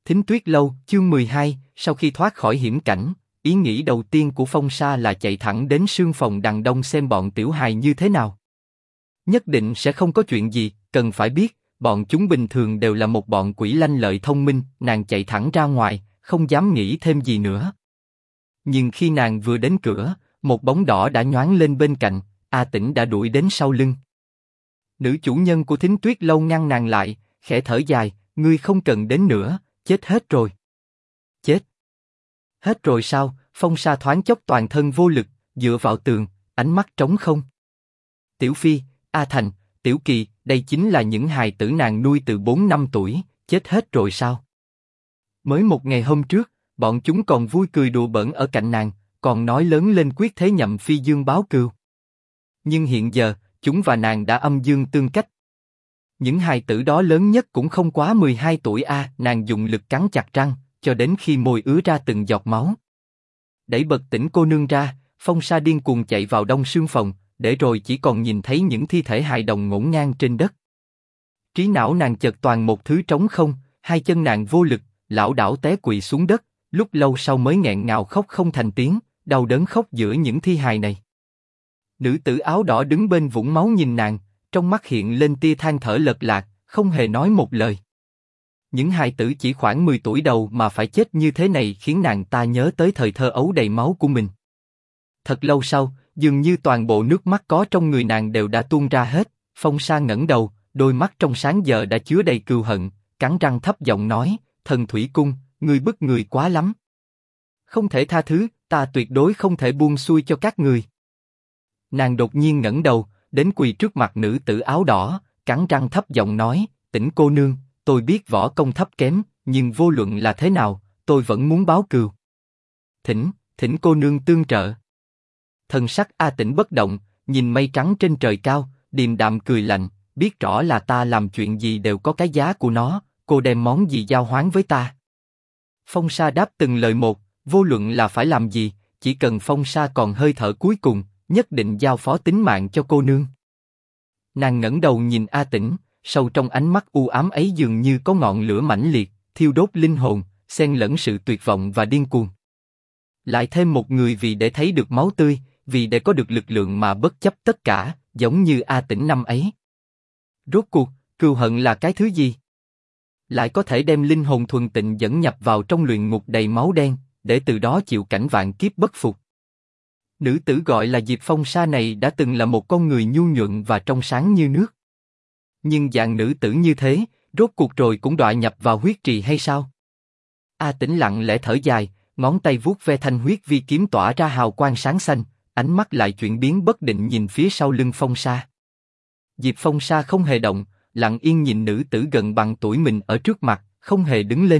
Thính Tuyết Lâu, chương 12, sau khi thoát khỏi hiểm cảnh, ý nghĩ đầu tiên của Phong Sa là chạy thẳng đến sương phòng đằng đông xem bọn tiểu hài như thế nào. Nhất định sẽ không có chuyện gì, cần phải biết, bọn chúng bình thường đều là một bọn quỷ lanh lợi thông minh, nàng chạy thẳng ra ngoài, không dám nghĩ thêm gì nữa. Nhưng khi nàng vừa đến cửa, một bóng đỏ đã nhoáng lên bên cạnh, A Tĩnh đã đuổi đến sau lưng. Nữ chủ nhân của Thính Tuyết Lâu ngăn nàng lại, khẽ thở dài, ngươi không cần đến nữa, chết hết rồi. Chết? Hết rồi sao? Phong Sa thoáng chốc toàn thân vô lực, dựa vào tường, ánh mắt trống không. Tiểu Phi, A Thành, Tiểu Kỳ, đây chính là những hài tử nàng nuôi từ 4 năm tuổi, chết hết rồi sao? Mới một ngày hôm trước, bọn chúng còn vui cười đùa bỡn ở cạnh nàng, còn nói lớn lên quyết thế nhậm phi dương báo cừu. Nhưng hiện giờ, chúng và nàng đã âm dương tương cách. Những hài tử đó lớn nhất cũng không quá 12 tuổi a, nàng dùng lực cắn chặt răng, cho đến khi môi ứa ra từng giọt máu. Đẩy bật tỉnh cô nương ra, Phong Sa điên cuồng chạy vào đông sương phòng, để rồi chỉ còn nhìn thấy những thi thể hài đồng ngổn ngang trên đất. Trí não nàng chợt toàn một thứ trống không, hai chân nàng vô lực, lảo đảo té quỵ xuống đất, lúc lâu sau mới nghẹn ngào khóc không thành tiếng, đau đớn khóc giữa những thi hài này. Nữ tử áo đỏ đứng bên vũng máu nhìn nàng, trong mắt hiện lên tia than thở lật lạc, không hề nói một lời. Những hài tử chỉ khoảng 10 tuổi đầu mà phải chết như thế này khiến nàng ta nhớ tới thời thơ ấu đầy máu của mình. Thật lâu sau, dường như toàn bộ nước mắt có trong người nàng đều đã tuôn ra hết. Phong Sa ngẩng đầu, đôi mắt trong sáng giờ đã chứa đầy cừu hận, cắn răng thấp giọng nói: Thần Thủy Cung, ngươi bức người quá lắm. Không thể tha thứ, ta tuyệt đối không thể buông xuôi cho các người. Nàng đột nhiên ngẩng đầu, đến quỳ trước mặt nữ tử áo đỏ, cắn răng thấp giọng nói: Tĩnh cô nương, tôi biết võ công thấp kém, nhưng vô luận là thế nào, tôi vẫn muốn báo cừu. Thỉnh cô nương tương trợ. Thần sắc A Tĩnh bất động, nhìn mây trắng trên trời cao, điềm đạm cười lạnh, biết rõ là ta làm chuyện gì đều có cái giá của nó, cô đem món gì giao hoán với ta? Phong Sa đáp từng lời một, vô luận là phải làm gì, chỉ cần Phong Sa còn hơi thở cuối cùng, nhất định giao phó tính mạng cho cô nương. Nàng ngẩng đầu nhìn A Tĩnh, sâu trong ánh mắt u ám ấy dường như có ngọn lửa mãnh liệt, thiêu đốt linh hồn, xen lẫn sự tuyệt vọng và điên cuồng. Lại thêm một người vì để thấy được máu tươi, vì để có được lực lượng mà bất chấp tất cả, giống như A Tĩnh năm ấy. Rốt cuộc, cừu hận là cái thứ gì? Lại có thể đem linh hồn thuần tịnh dẫn nhập vào trong luyện ngục đầy máu đen, để từ đó chịu cảnh vạn kiếp bất phục. Nữ tử gọi là Diệp Phong Sa này đã từng là một con người nhu nhuận và trong sáng như nước. Nhưng dạng nữ tử như thế, rốt cuộc rồi cũng đọa nhập vào huyết trì hay sao? A Tĩnh lặng lẽ thở dài, ngón tay vuốt ve thanh huyết vi kiếm tỏa ra hào quang sáng xanh, ánh mắt lại chuyển biến bất định nhìn phía sau lưng Phong Sa. Diệp Phong Sa không hề động, lặng yên nhìn nữ tử gần bằng tuổi mình ở trước mặt, không hề đứng lên.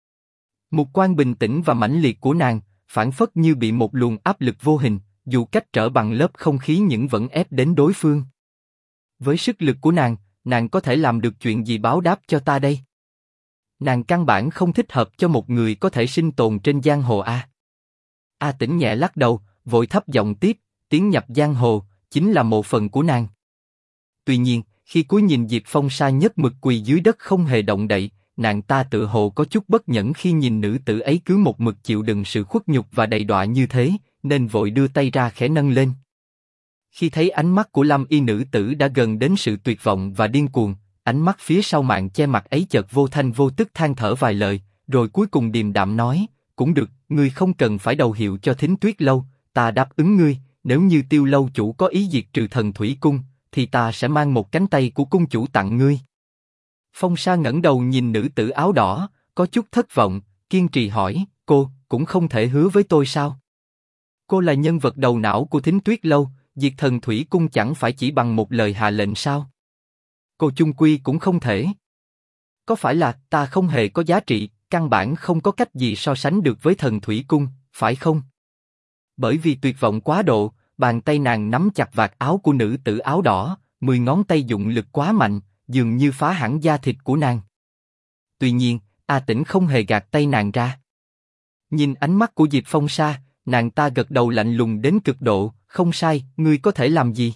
Mục quan bình tĩnh và mãnh liệt của nàng, phảng phất như bị một luồng áp lực vô hình, dù cách trở bằng lớp không khí nhưng vẫn ép đến đối phương. Với sức lực của nàng có thể làm được chuyện gì báo đáp cho ta đây? Nàng căn bản không thích hợp cho một người có thể sinh tồn trên giang hồ a. A Tĩnh nhẹ lắc đầu, vội thấp giọng tiếp, tiến nhập giang hồ chính là một phần của nàng. Tuy nhiên, khi cúi nhìn Diệp Phong Sa nhất mực quỳ dưới đất không hề động đậy, nàng ta tự hồ có chút bất nhẫn khi nhìn nữ tử ấy cứ một mực chịu đựng sự khuất nhục và đầy đọa như thế, nên vội đưa tay ra khẽ nâng lên. Khi thấy ánh mắt của Lam Y nữ tử đã gần đến sự tuyệt vọng và điên cuồng, ánh mắt phía sau màn che mặt ấy chợt vô thanh vô tức than thở vài lời, rồi cuối cùng điềm đạm nói: cũng được, ngươi không cần phải đầu hiệu cho Thính Tuyết Lâu, ta đáp ứng ngươi, nếu như Tiêu lâu chủ có ý diệt trừ Thần Thủy Cung, thì ta sẽ mang một cánh tay của cung chủ tặng ngươi. Phong Sa ngẩng đầu nhìn nữ tử áo đỏ, có chút thất vọng, kiên trì hỏi: cô cũng không thể hứa với tôi sao? Cô là nhân vật đầu não của Thính Tuyết Lâu, diệt Thần Thủy Cung chẳng phải chỉ bằng một lời hạ lệnh sao? Cô chung quy cũng không thể. Có phải là ta không hề có giá trị, căn bản không có cách gì so sánh được với Thần Thủy Cung, phải không? Bởi vì tuyệt vọng quá độ, bàn tay nàng nắm chặt vạt áo của nữ tử áo đỏ, 10 ngón tay dụng lực quá mạnh, dường như phá hẳn da thịt của nàng. Tuy nhiên, A Tĩnh không hề gạt tay nàng ra. Nhìn ánh mắt của Diệp Phong Sa, nàng ta gật đầu lạnh lùng đến cực độ, không sai, ngươi có thể làm gì?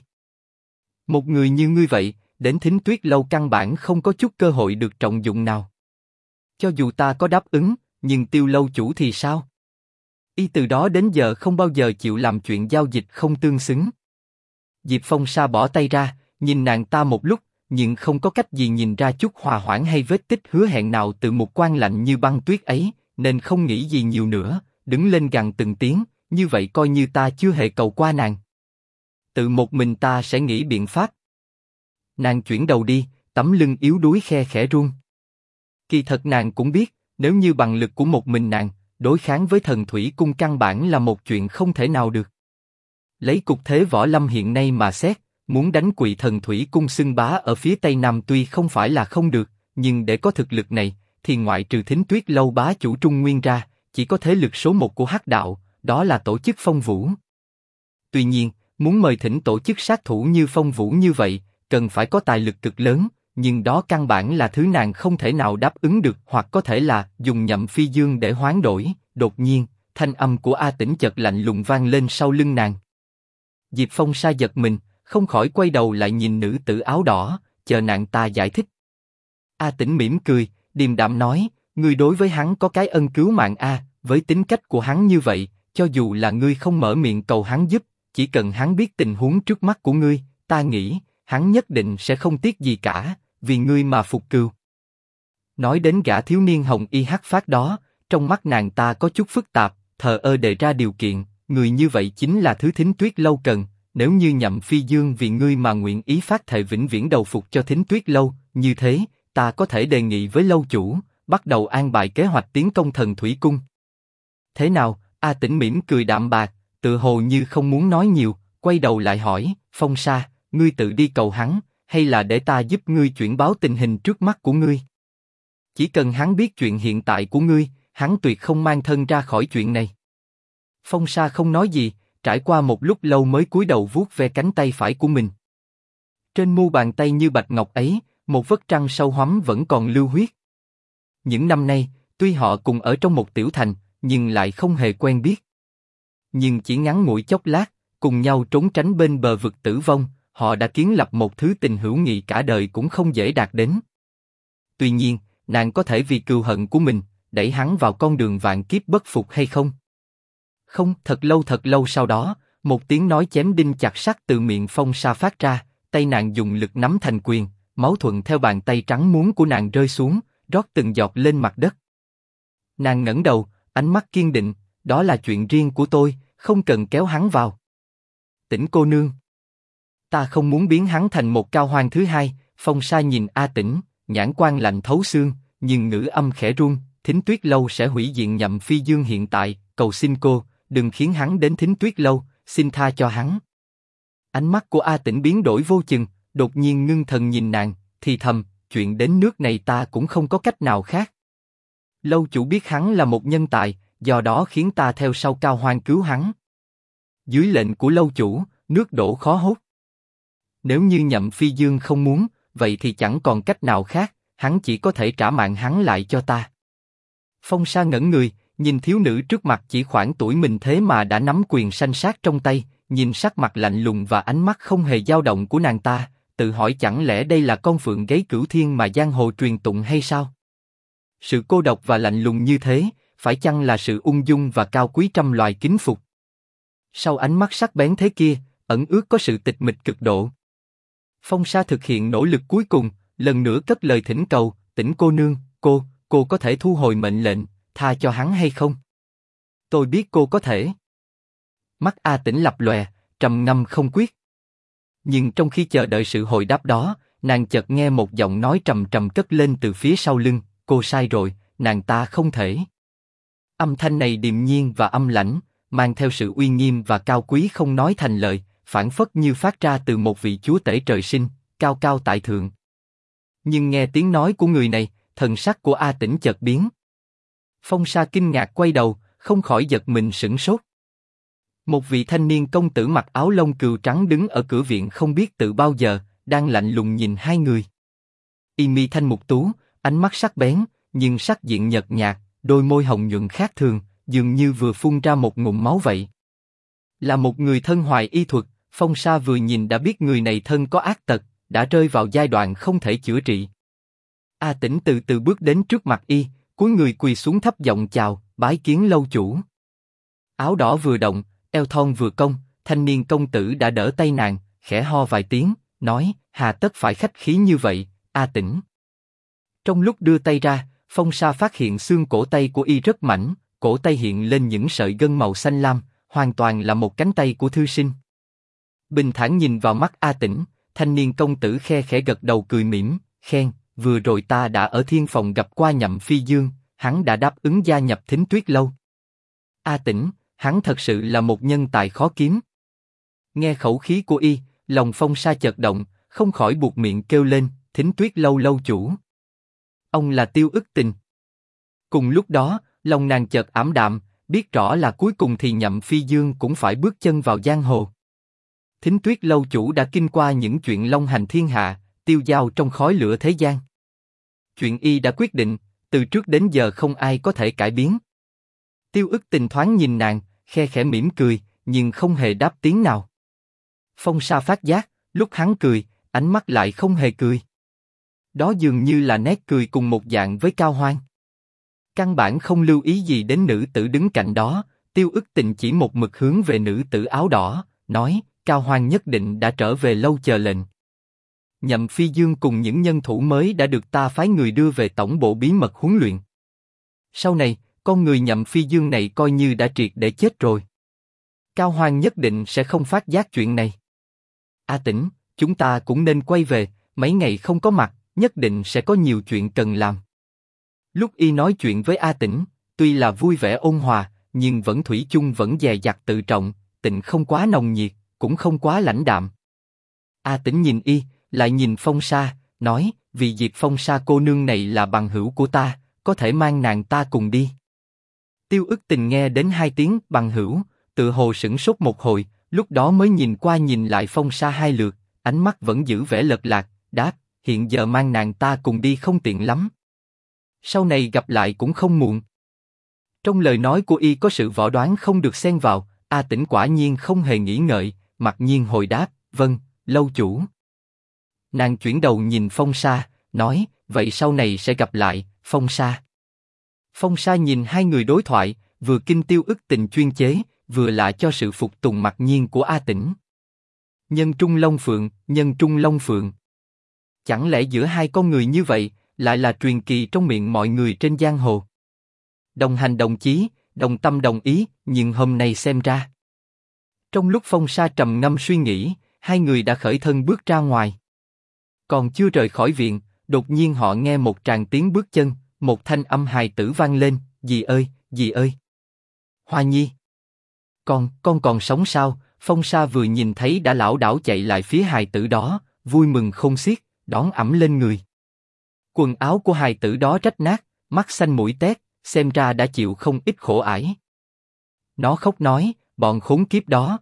Một người như ngươi vậy, đến Thính Tuyết Lâu căn bản không có chút cơ hội được trọng dụng nào. Cho dù ta có đáp ứng, nhưng Tiêu lâu chủ thì sao? Y từ đó đến giờ không bao giờ chịu làm chuyện giao dịch không tương xứng. Diệp Phong Sa bỏ tay ra, nhìn nàng ta một lúc, nhưng không có cách gì nhìn ra chút hòa hoãn hay vết tích hứa hẹn nào từ một quan lạnh như băng tuyết ấy, nên không nghĩ gì nhiều nữa, đứng lên gằn từng tiếng, như vậy coi như ta chưa hề cầu qua nàng. Tự một mình ta sẽ nghĩ biện pháp. Nàng chuyển đầu đi, tấm lưng yếu đuối khe khẽ run. Kỳ thật nàng cũng biết, nếu như bằng lực của một mình nàng, đối kháng với thần thủy cung căn bản là một chuyện không thể nào được. Lấy cục thế võ lâm hiện nay mà xét, muốn đánh Quỳ Thần Thủy Cung xưng bá ở phía Tây Nam tuy không phải là không được, nhưng để có thực lực này, thì ngoại trừ Thính Tuyết Lâu bá chủ Trung Nguyên ra, chỉ có thế lực số một của Hắc Đạo, đó là tổ chức Phong Vũ. Tuy nhiên, muốn mời thỉnh tổ chức sát thủ như Phong Vũ như vậy, cần phải có tài lực cực lớn, nhưng đó căn bản là thứ nàng không thể nào đáp ứng được, hoặc có thể là dùng Nhậm Phi Dương để hoán đổi. Đột nhiên, thanh âm của A Tĩnh chợt lạnh lùng vang lên sau lưng nàng. Diệp Phong Sa giật mình, không khỏi quay đầu lại nhìn nữ tử áo đỏ, chờ nàng ta giải thích. A Tĩnh mỉm cười, điềm đạm nói, ngươi đối với hắn có cái ân cứu mạng a, với tính cách của hắn như vậy, cho dù là ngươi không mở miệng cầu hắn giúp, chỉ cần hắn biết tình huống trước mắt của ngươi, ta nghĩ hắn nhất định sẽ không tiếc gì cả, vì ngươi mà phục cừu. Nói đến gã thiếu niên hồng y hắc phát đó, trong mắt nàng ta có chút phức tạp, thờ ơ đề ra điều kiện, người như vậy chính là thứ Thính Tuyết Lâu cần. Nếu như Nhậm Phi Dương vì ngươi mà nguyện ý phát thệ vĩnh viễn đầu phục cho Thính Tuyết Lâu, như thế, ta có thể đề nghị với lâu chủ, bắt đầu an bài kế hoạch tiến công Thần Thủy Cung. Thế nào? A Tĩnh mỉm cười đạm bạc, tự hồ như không muốn nói nhiều, quay đầu lại hỏi, Phong Sa, ngươi tự đi cầu hắn, hay là để ta giúp ngươi chuyển báo tình hình trước mắt của ngươi? Chỉ cần hắn biết chuyện hiện tại của ngươi, hắn tuyệt không mang thân ra khỏi chuyện này. Phong Sa không nói gì, trải qua một lúc lâu mới cúi đầu vuốt ve cánh tay phải của mình. Trên mu bàn tay như bạch ngọc ấy, một vết trăng sâu hoắm vẫn còn lưu huyết. Những năm nay, tuy họ cùng ở trong một tiểu thành, nhưng lại không hề quen biết. Nhưng chỉ ngắn ngủi chốc lát, cùng nhau trốn tránh bên bờ vực tử vong, họ đã kiến lập một thứ tình hữu nghị cả đời cũng không dễ đạt đến. Tuy nhiên, nàng có thể vì cừu hận của mình, đẩy hắn vào con đường vạn kiếp bất phục hay không? Không, thật lâu sau đó, một tiếng nói chém đinh chặt sắt từ miệng Phong Sa phát ra, tay nàng dùng lực nắm thành quyền, máu thuận theo bàn tay trắng muốt của nàng rơi xuống, rót từng giọt lên mặt đất. Nàng ngẩng đầu, ánh mắt kiên định, đó là chuyện riêng của tôi, không cần kéo hắn vào. Tĩnh cô nương, ta không muốn biến hắn thành một Cao Hoang thứ hai. Phong Sa nhìn A Tĩnh, nhãn quan lạnh thấu xương, nhưng ngữ âm khẽ run, Thính Tuyết Lâu sẽ hủy diện Nhậm Phi Dương hiện tại, cầu xin cô, đừng khiến hắn đến Thính Tuyết Lâu, xin tha cho hắn. Ánh mắt của A Tĩnh biến đổi vô chừng, đột nhiên ngưng thần nhìn nàng, thì thầm, chuyện đến nước này ta cũng không có cách nào khác. Lâu chủ biết hắn là một nhân tài, do đó khiến ta theo sau Cao Hoang cứu hắn. Dưới lệnh của lâu chủ, nước đổ khó hốt. Nếu như Nhậm Phi Dương không muốn, vậy thì chẳng còn cách nào khác, hắn chỉ có thể trả mạng hắn lại cho ta. Phong Sa ngẩn người, nhìn thiếu nữ trước mặt chỉ khoảng tuổi mình thế mà đã nắm quyền sanh sát trong tay, nhìn sắc mặt lạnh lùng và ánh mắt không hề dao động của nàng ta, tự hỏi chẳng lẽ đây là con phượng gáy cửu thiên mà giang hồ truyền tụng hay sao? Sự cô độc và lạnh lùng như thế, phải chăng là sự ung dung và cao quý trăm loài kính phục? Sau ánh mắt sắc bén thế kia, ẩn ước có sự tịch mịch cực độ. Phong Sa thực hiện nỗ lực cuối cùng, lần nữa cất lời thỉnh cầu, Tĩnh cô nương, cô có thể thu hồi mệnh lệnh, tha cho hắn hay không? Tôi biết cô có thể. Mắt A Tĩnh lập lòe, trầm ngâm không quyết. Nhưng trong khi chờ đợi sự hồi đáp đó, nàng chợt nghe một giọng nói trầm trầm cất lên từ phía sau lưng, cô sai rồi, nàng ta không thể. Âm thanh này điềm nhiên và âm lãnh, mang theo sự uy nghiêm và cao quý không nói thành lời, phảng phất như phát ra từ một vị chúa tể trời sinh, cao cao tại thượng. Nhưng nghe tiếng nói của người này, thần sắc của A Tĩnh chợt biến. Phong Sa kinh ngạc quay đầu, không khỏi giật mình sửng sốt. Một vị thanh niên công tử mặc áo lông cừu trắng đứng ở cửa viện không biết từ bao giờ, đang lạnh lùng nhìn hai người. Y mi thanh mục tú, ánh mắt sắc bén, nhưng sắc diện nhợt nhạt, đôi môi hồng nhuận khác thường, dường như vừa phun ra một ngụm máu vậy. Là một người thân hoài y thuật, Phong Sa vừa nhìn đã biết người này thân có ác tật, đã rơi vào giai đoạn không thể chữa trị. A Tĩnh từ từ bước đến trước mặt y, cúi người quỳ xuống thấp giọng chào, bái kiến lâu chủ. Áo đỏ vừa động, eo thon vừa cong, thanh niên công tử đã đỡ tay nàng, khẽ ho vài tiếng, nói, hà tất phải khách khí như vậy, A Tĩnh. Trong lúc đưa tay ra, Phong Sa phát hiện xương cổ tay của y rất mảnh, cổ tay hiện lên những sợi gân màu xanh lam, hoàn toàn là một cánh tay của thư sinh. Bình thản nhìn vào mắt A Tĩnh, thanh niên công tử khe khẽ gật đầu cười mỉm, khen, vừa rồi ta đã ở thiên phòng gặp qua Nhậm Phi Dương, hắn đã đáp ứng gia nhập Thính Tuyết lâu. A Tĩnh, hắn thật sự là một nhân tài khó kiếm. Nghe khẩu khí của y, lòng Phong Sa chợt động, không khỏi buột miệng kêu lên, Thính Tuyết lâu lâu chủ. Ông là Tiêu Ức Tình. Cùng lúc đó, lòng nàng chợt ảm đạm, biết rõ là cuối cùng thì Nhậm Phi Dương cũng phải bước chân vào giang hồ. Thính Tuyết lâu chủ đã kinh qua những chuyện long hành thiên hạ, tiêu dao trong khói lửa thế gian. Chuyện y đã quyết định, từ trước đến giờ không ai có thể cải biến. Tiêu Ức Tình thoáng nhìn nàng, khe khẽ mỉm cười, nhưng không hề đáp tiếng nào. Phong Sa phát giác, lúc hắn cười, ánh mắt lại không hề cười. Đó dường như là nét cười cùng một dạng với Cao Hoan. Căn bản không lưu ý gì đến nữ tử đứng cạnh đó, Tiêu Ức Tình chỉ một mực hướng về nữ tử áo đỏ, nói, Cao Hoan nhất định đã trở về lâu chờ lệnh. Nhậm Phi Dương cùng những nhân thủ mới đã được ta phái người đưa về tổng bộ bí mật huấn luyện. Sau này, con người Nhậm Phi Dương này coi như đã triệt để chết rồi. Cao Hoan nhất định sẽ không phát giác chuyện này. A Tĩnh, chúng ta cũng nên quay về, mấy ngày không có mặt, nhất định sẽ có nhiều chuyện cần làm. Lúc y nói chuyện với A Tĩnh, tuy là vui vẻ ôn hòa, nhưng vẫn thủy chung vẫn dè dặt tự trọng, Tĩnh không quá nồng nhiệt, cũng không quá lãnh đạm. A Tĩnh nhìn y, lại nhìn Phong Sa, nói, vì Diệp Phong Sa cô nương này là bằng hữu của ta, có thể mang nàng ta cùng đi. Tiêu Ức Tình nghe đến hai tiếng bằng hữu, tự hồ sửng sốt một hồi, lúc đó mới nhìn qua nhìn lại Phong Sa hai lượt, ánh mắt vẫn giữ vẻ lật lạc, đáp, hiện giờ mang nàng ta cùng đi không tiện lắm. Sau này gặp lại cũng không muộn. Trong lời nói của y có sự võ đoán không được xen vào, A Tĩnh quả nhiên không hề nghĩ ngợi, mặc nhiên hồi đáp, vâng, lâu chủ. Nàng chuyển đầu nhìn Phong Sa, nói, vậy sau này sẽ gặp lại, Phong Sa. Phong Sa nhìn hai người đối thoại, vừa kinh Tiêu Ức Tình chuyên chế, vừa lạ cho sự phục tùng mặc nhiên của A Tĩnh. Nhân trung long phượng, nhân trung long phượng. Chẳng lẽ giữa hai con người như vậy, lại là truyền kỳ trong miệng mọi người trên giang hồ? Đồng hành đồng chí, đồng tâm đồng ý, nhưng hôm nay xem ra. Trong lúc Phong Sa trầm ngâm suy nghĩ, hai người đã khởi thân bước ra ngoài. Còn chưa rời khỏi viện, đột nhiên họ nghe một tràng tiếng bước chân, một thanh âm hài tử vang lên, dì ơi, dì ơi. Hoa Nhi. Con còn sống sao? Phong Sa vừa nhìn thấy đã lảo đảo chạy lại phía hài tử đó, vui mừng khôn xiết, đón ẵm lên người. Quần áo của hài tử đó rách nát, mắt xanh mũi tét, xem ra đã chịu không ít khổ ải. Nó khóc nói, bọn khốn kiếp đó.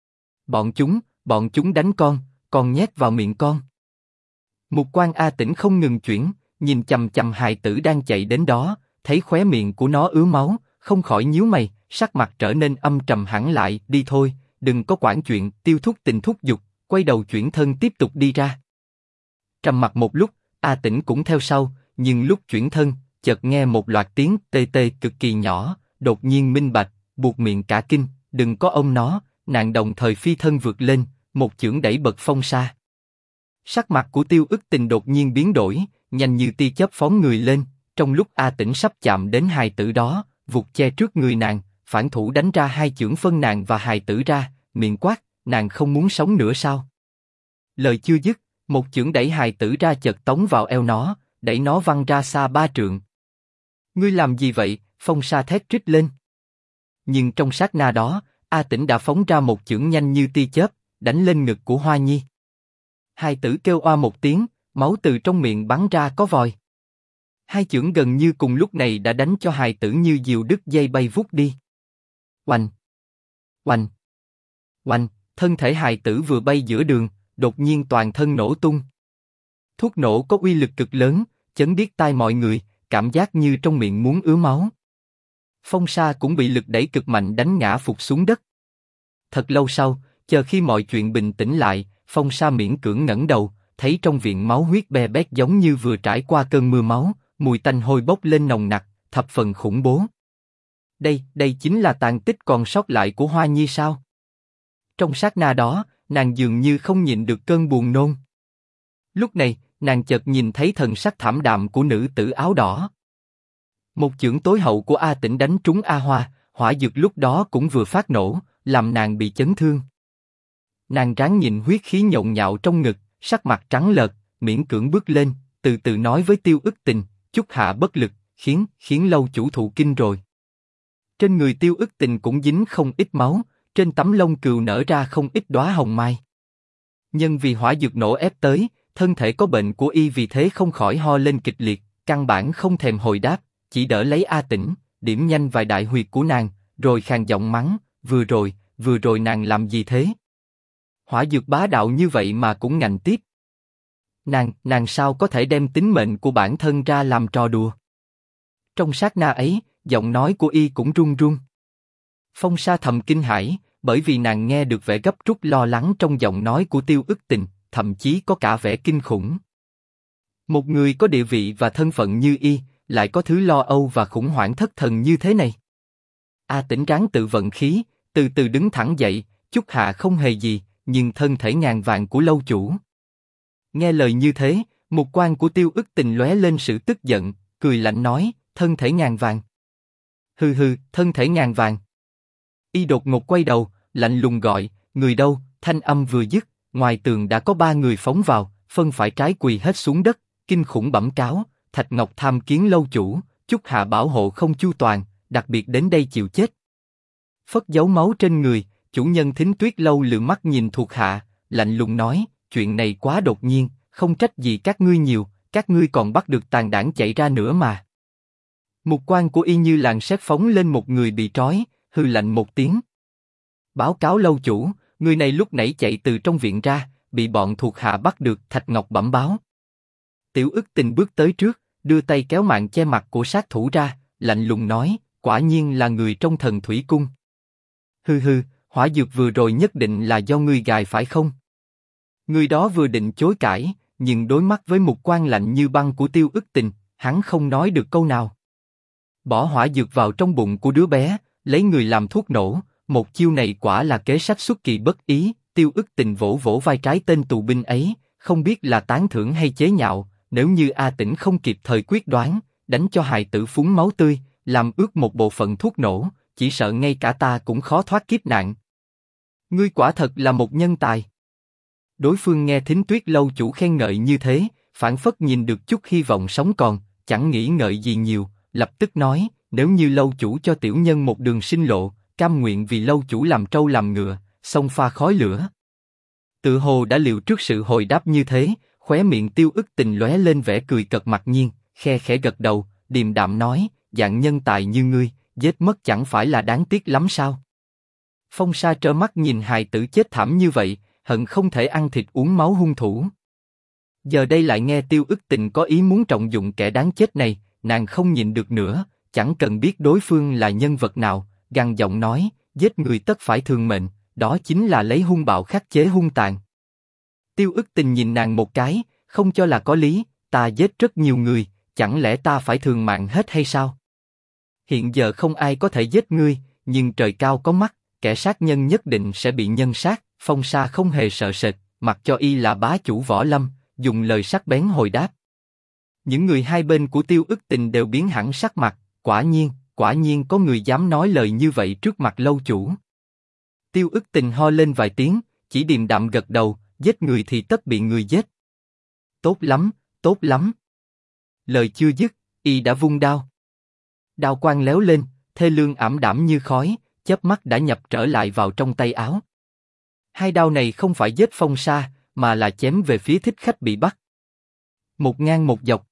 Bọn chúng đánh con nhét vào miệng con. Mục quan A Tĩnh không ngừng chuyển, nhìn chằm chằm hài tử đang chạy đến đó, thấy khóe miệng của nó ứa máu, không khỏi nhíu mày, sắc mặt trở nên âm trầm hẳn lại. Đi thôi, đừng có quản chuyện. Tiêu Thúc Tình thúc giục, quay đầu chuyển thân tiếp tục đi ra. Trầm mặc một lúc, A Tĩnh cũng theo sau, nhưng lúc chuyển thân, chợt nghe một loạt tiếng tê tê cực kỳ nhỏ, đột nhiên minh bạch, buột miệng cả kinh, đừng có ôm nó. Nàng đồng thời phi thân vượt lên, một chưởng đẩy bật Phong Sa. Sắc mặt của Tiêu Ức Tình đột nhiên biến đổi, nhanh như tia chớp phóng người lên. Trong lúc A Tĩnh sắp chạm đến hài tử đó, vụt che trước người nàng, phản thủ đánh ra hai chưởng phân nàng và hài tử ra, miệng quát, nàng không muốn sống nữa sao? Lời chưa dứt, một chưởng đẩy hài tử ra chợt tống vào eo nó, đẩy nó văng ra xa 3 trượng. Ngươi làm gì vậy? Phong Sa thét rít lên. Nhưng trong sát na đó, A Tĩnh đã phóng ra một chưởng nhanh như tia chớp, đánh lên ngực của Hoa Nhi. Hài tử kêu oa một tiếng, máu từ trong miệng bắn ra có vòi. Hai chưởng gần như cùng lúc này đã đánh cho hài tử như diều đứt dây bay vút đi. Oanh! Oanh! Oanh! Thân thể hài tử vừa bay giữa đường, đột nhiên toàn thân nổ tung. Thuốc nổ có uy lực cực lớn, chấn điếc tai mọi người, cảm giác như trong miệng muốn ứa máu. Phong Sa cũng bị lực đẩy cực mạnh đánh ngã phục xuống đất. Thật lâu sau, chờ khi mọi chuyện bình tĩnh lại, Phong Sa miễn cưỡng ngẩng đầu, thấy trong viện máu huyết be bét giống như vừa trải qua cơn mưa máu, mùi tanh hôi bốc lên nồng nặc, thập phần khủng bố. Đây chính là tàn tích còn sót lại của Hoa Nhi sao? Trong sát na đó, nàng dường như không nhịn được cơn buồn nôn. Lúc này, nàng chợt nhìn thấy thần sắc thảm đạm của nữ tử áo đỏ. Một chưởng tối hậu của A Tĩnh đánh trúng A Hoa, hỏa dược lúc đó cũng vừa phát nổ, làm nàng bị chấn thương. Nàng ráng nhìn huyết khí nhộn nhạo trong ngực, sắc mặt trắng lợt, miễn cưỡng bước lên, từ từ nói với Tiêu Ức Tình, chút hạ bất lực, khiến lâu chủ thụ kinh rồi. Trên người Tiêu Ức Tình cũng dính không ít máu, trên tấm lông cừu nở ra không ít đóa hồng mai. Nhưng vì hỏa dược nổ ép tới, thân thể có bệnh của y vì thế không khỏi ho lên kịch liệt, căn bản không thèm hồi đáp, chỉ đỡ lấy A Tĩnh, điểm nhanh vài đại huyệt của nàng, rồi khàn giọng mắng, vừa rồi nàng làm gì thế? Hỏa dược bá đạo như vậy mà cũng ngạnh tiếp. Nàng sao có thể đem tính mệnh của bản thân ra làm trò đùa? Trong sát na ấy, giọng nói của y cũng run run. Phong Sa thầm kinh hãi, bởi vì nàng nghe được vẻ gấp rút lo lắng trong giọng nói của Tiêu Ức Tình, thậm chí có cả vẻ kinh khủng. Một người có địa vị và thân phận như y, lại có thứ lo âu và khủng hoảng thất thần như thế này. A Tĩnh ráng tự vận khí, từ từ đứng thẳng dậy, chút hạ không hề gì, nhưng thân thể ngàn vàng của lâu chủ. Nghe lời như thế, mục quan của Tiêu Ức Tình lóe lên sự tức giận, cười lạnh nói, thân thể ngàn vàng. Hừ, thân thể ngàn vàng. Y đột ngột quay đầu, lạnh lùng gọi, người đâu? Thanh âm vừa dứt, ngoài tường đã có 3 người phóng vào, phân phải trái quỳ hết xuống đất, kinh khủng bẩm cáo, Thạch Ngọc tham kiến lâu chủ, chút hạ bảo hộ không chu toàn, đặc biệt đến đây chịu chết. Phất dấu máu trên người, chủ nhân Thính Tuyết lâu lườm mắt nhìn thuộc hạ, lạnh lùng nói, chuyện này quá đột nhiên, không trách gì các ngươi nhiều, các ngươi còn bắt được tàn đảng chạy ra nữa mà. Mục quan của y như làn sét phóng lên một người bị trói, hừ lạnh một tiếng. Báo cáo lâu chủ, người này lúc nãy chạy từ trong viện ra, bị bọn thuộc hạ bắt được. Thạch Ngọc bẩm báo. Tiểu Ức Tình bước tới trước, đưa tay kéo màn che mặt của sát thủ ra, lạnh lùng nói, quả nhiên là người trong Thần Thủy Cung. Hừ, hỏa dược vừa rồi nhất định là do ngươi gài phải không? Người đó vừa định chối cãi, nhưng đối mắt với mục quan lạnh như băng của Tiêu Ức Tình, hắn không nói được câu nào. Bỏ hỏa dược vào trong bụng của đứa bé, lấy người làm thuốc nổ, một chiêu này quả là kế sách xuất kỳ bất ý. Tiêu Ức Tình vỗ vỗ vai trái tên tù binh ấy, không biết là tán thưởng hay chế nhạo. Nếu như A Tĩnh không kịp thời quyết đoán, đánh cho hài tử phúng máu tươi, làm ướt một bộ phận thuốc nổ, chỉ sợ ngay cả ta cũng khó thoát kiếp nạn. Ngươi quả thật là một nhân tài. Đối phương nghe Thính Tuyết lâu chủ khen ngợi như thế, phảng phất nhìn được chút hy vọng sống còn, chẳng nghĩ ngợi gì nhiều, lập tức nói, nếu như lâu chủ cho tiểu nhân một đường sinh lộ, cam nguyện vì lâu chủ làm trâu làm ngựa, xông pha khói lửa. Tự hồ đã liệu trước sự hồi đáp như thế, khóe miệng Tiêu Ức Tình lóe lên vẻ cười cợt mặc nhiên, khe khẽ gật đầu, điềm đạm nói, dạng nhân tài như ngươi, giết mất chẳng phải là đáng tiếc lắm sao? Phong Sa trơ mắt nhìn hài tử chết thảm như vậy, hận không thể ăn thịt uống máu hung thủ. Giờ đây lại nghe Tiêu Ức Tình có ý muốn trọng dụng kẻ đáng chết này, nàng không nhịn được nữa, chẳng cần biết đối phương là nhân vật nào, gằn giọng nói, giết người tất phải thường mệnh, đó chính là lấy hung bạo khắc chế hung tàn. Tiêu Ức Tình nhìn nàng một cái, không cho là có lý, ta giết rất nhiều người, chẳng lẽ ta phải thường mạng hết hay sao? Hiện giờ không ai có thể giết ngươi, nhưng trời cao có mắt, kẻ sát nhân nhất định sẽ bị nhân sát. Phong Sa không hề sợ sệt, mặc cho y là bá chủ võ lâm, dùng lời sắc bén hồi đáp. Những người hai bên của Tiêu Ức Tình đều biến hẳn sắc mặt, quả nhiên có người dám nói lời như vậy trước mặt lâu chủ. Tiêu Ức Tình ho lên vài tiếng, chỉ điềm đạm gật đầu, giết người thì tất bị người giết. Tốt lắm. Lời chưa dứt, y đã vung đao. Đao quang léo lên, thê lương ảm đạm như khói, chớp mắt đã nhập trở lại vào trong tay áo. Hai đao này không phải giết Phong Sa, mà là chém về phía thích khách bị bắt. Một ngang một dọc.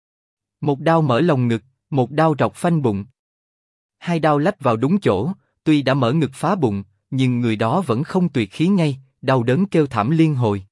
Một đao mở lồng ngực, một đao rọc phanh bụng. Hai đao lách vào đúng chỗ, tuy đã mở ngực phá bụng, nhưng người đó vẫn không tuyệt khí ngay, đau đớn kêu thảm liên hồi.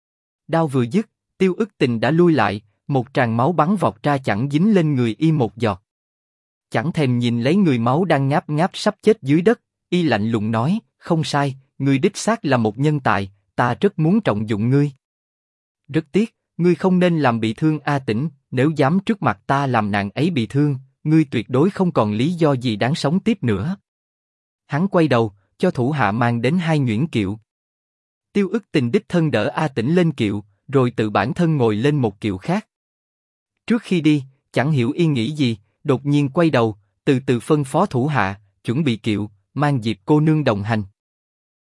Đao vừa dứt, Tiêu Ức Tình đã lui lại, một tràng máu bắn vọt ra chẳng dính lên người y một giọt. Chẳng thèm nhìn lấy người máu đang ngáp ngáp sắp chết dưới đất, y lạnh lùng nói, không sai, ngươi đích xác là một nhân tài, ta rất muốn trọng dụng ngươi. Rất tiếc, ngươi không nên làm bị thương A Tĩnh, nếu dám trước mặt ta làm nàng ấy bị thương, ngươi tuyệt đối không còn lý do gì đáng sống tiếp nữa. Hắn quay đầu, cho thủ hạ mang đến 2 nhuyễn kiệu. Tiêu Ức Tình đích thân đỡ A Tĩnh lên kiệu, rồi tự bản thân ngồi lên một kiệu khác. Trước khi đi, chẳng hiểu Yên nghĩ gì, đột nhiên quay đầu, từ từ phân phó thủ hạ, chuẩn bị kiệu, mang Diệp cô nương đồng hành.